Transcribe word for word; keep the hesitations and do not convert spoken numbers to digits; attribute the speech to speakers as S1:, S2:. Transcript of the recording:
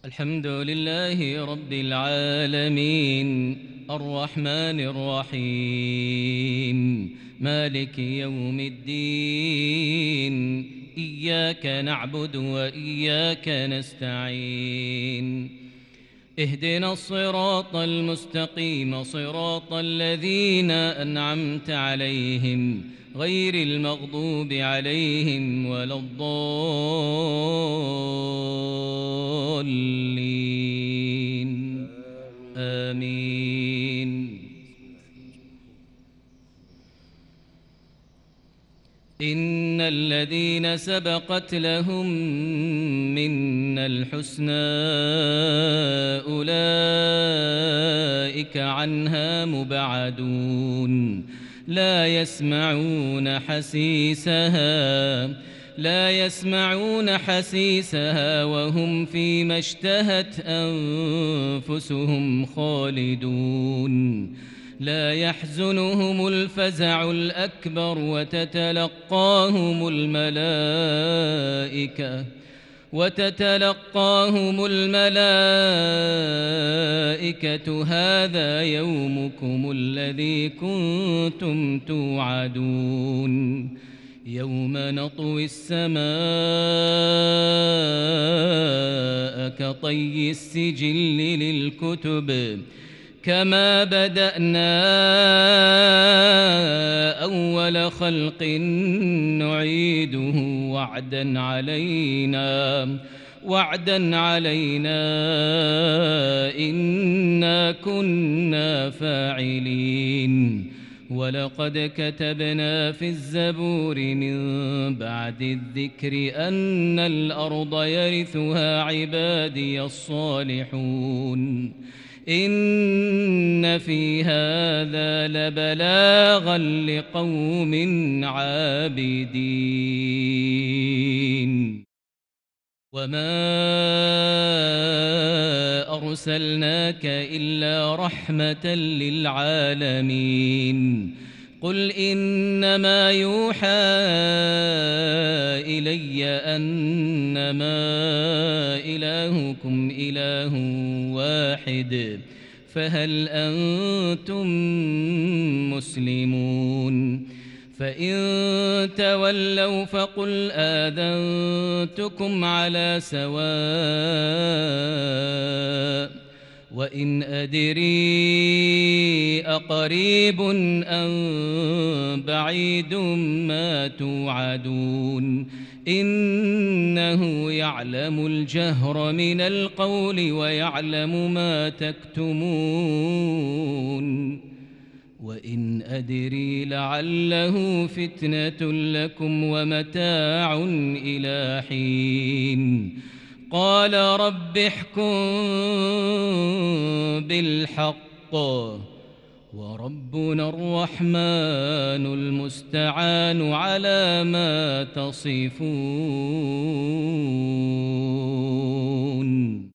S1: الحمد لله رب العالمين الرحمن الرحيم مالك يوم الدين إياك نعبد وإياك نستعين اهدنا الصراط المستقيم صراط الذين أنعمت عليهم غير المغضوب عليهم ولا الضالين آمين. إن الذين سبقت لهم منا الحسنى أولئك عنها مبعدون لا يسمعون حسيسها لا يسمعون حسيسها وهم فيما اشتهت أنفسهم خالدون لا يحزنهم الفزع الأكبر وتتلقاهم الملائكة وتتلقاهم الملائكة هذا يومكم الذي كنتم توعدون يوم نطوي السماء كطي السجل للكتب كما بدأنا أول خلق نعيده وعدا علينا وعدا علينا إنا كنا فاعلين ولقد كتبنا في الزبور من بعد الذكر أن الأرض يرثها عبادي الصالحون إن في هذا لبلاغا لقوم عابدين وما أرسلناك إلا رحمة للعالمين قل إنما يوحى إلي أنما إلهكم إله واحد فهل أنتم مسلمون فإن تولوا فقل آذنتكم على سواء وإن أدري أقريب أم بعيد ما توعدون إنه يعلم الجهر من القول ويعلم ما تكتمون وإن أدري لعله فتنة لكم ومتاع إلى حين قال رب احكم بالحق وربنا الرحمن المستعان على ما تصفون.